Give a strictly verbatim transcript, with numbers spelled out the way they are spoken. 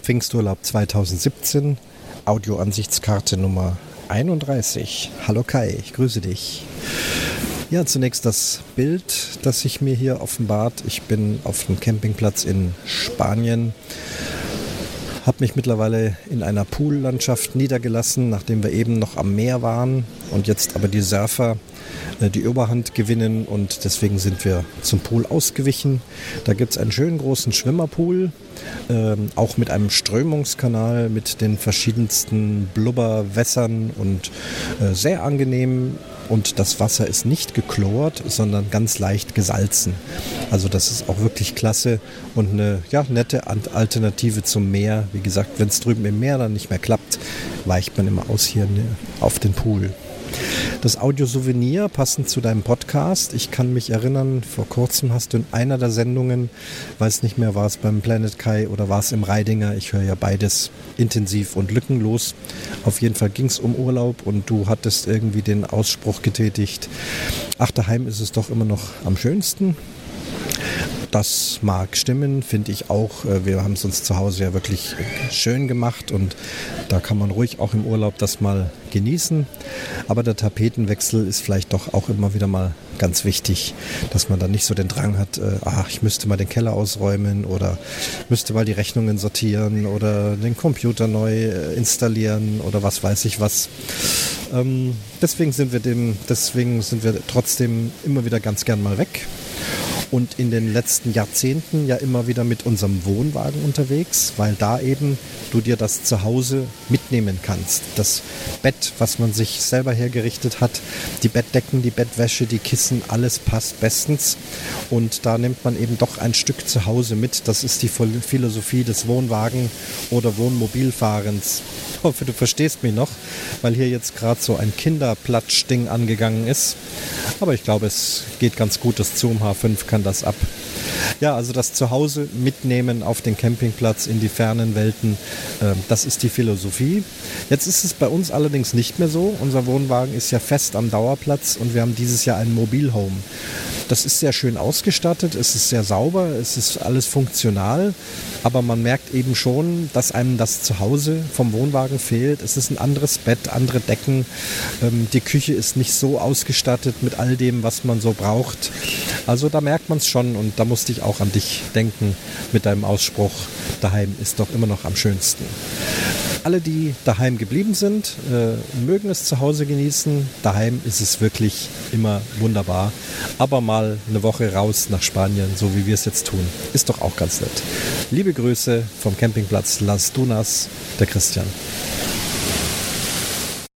Pfingsturlaub zweitausendsiebzehn, Audioansichtskarte Nummer einunddreißig. Hallo Kai, ich grüße dich. Ja, zunächst das Bild, das sich mir hier offenbart. Ich bin auf dem Campingplatz in Spanien, habe mich mittlerweile in einer Poollandschaft niedergelassen, nachdem wir eben noch am Meer waren und jetzt aber die Surfer die Überhand gewinnen und deswegen sind wir zum Pool ausgewichen. Da gibt es einen schönen großen Schwimmerpool, ähm, auch mit einem Strömungskanal mit den verschiedensten Blubberwässern und äh, sehr angenehm. Und das Wasser ist nicht gechlort, sondern ganz leicht gesalzen. Also das ist auch wirklich klasse und eine ja, nette Alternative zum Meer. Wie gesagt, wenn es drüben im Meer dann nicht mehr klappt, weicht man immer aus hier auf den Pool. Das Audiosouvenir passend zu deinem Podcast. Ich kann mich erinnern, vor kurzem hast du in einer der Sendungen, weiß nicht mehr, war es beim Planet Kai oder war es im Reidinger, ich höre ja beides intensiv und lückenlos. Auf jeden Fall ging es um Urlaub und du hattest irgendwie den Ausspruch getätigt, ach, daheim ist es doch immer noch am schönsten. Das mag stimmen, finde ich auch. Wir haben es uns zu Hause ja wirklich schön gemacht und da kann man ruhig auch im Urlaub das mal genießen. Aber der Tapetenwechsel ist vielleicht doch auch immer wieder mal ganz wichtig, dass man dann nicht so den Drang hat, äh, ach, ich müsste mal den Keller ausräumen oder müsste mal die Rechnungen sortieren oder den Computer neu installieren oder was weiß ich was. Ähm, deswegen sind wir dem, deswegen sind wir trotzdem immer wieder ganz gern mal weg. Und in den letzten Jahrzehnten ja immer wieder mit unserem Wohnwagen unterwegs, weil da eben du dir das zu Hause mitnehmen kannst. Das Bett, was man sich selber hergerichtet hat, die Bettdecken, die Bettwäsche, die Kissen, alles passt bestens. Und da nimmt man eben doch ein Stück zu Hause mit. Das ist die Philosophie des Wohnwagen- oder Wohnmobilfahrens. Ich hoffe, du verstehst mich noch, weil hier jetzt gerade so ein Kinderplatschding angegangen ist. Aber ich glaube, es geht ganz gut. Das Zoom H fünf kann das ab. Ja, also das Zuhause mitnehmen auf den Campingplatz in die fernen Welten, äh, das ist die Philosophie. Jetzt ist es bei uns allerdings nicht mehr so. Unser Wohnwagen ist ja fest am Dauerplatz und wir haben dieses Jahr ein Mobilhome. Das ist sehr schön ausgestattet, es ist sehr sauber, es ist alles funktional, aber man merkt eben schon, dass einem das Zuhause vom Wohnwagen fehlt. Es ist ein anderes Bett, andere Decken, ähm, die Küche ist nicht so ausgestattet mit all dem, was man so braucht. Also da merkt man es schon und da musste ich auch an dich denken mit deinem Ausspruch, daheim ist doch immer noch am schönsten. Alle, die daheim geblieben sind, äh, mögen es zu Hause genießen. Daheim ist es wirklich immer wunderbar. Aber mal eine Woche raus nach Spanien, so wie wir es jetzt tun, ist doch auch ganz nett. Liebe Grüße vom Campingplatz Las Dunas, der Christian.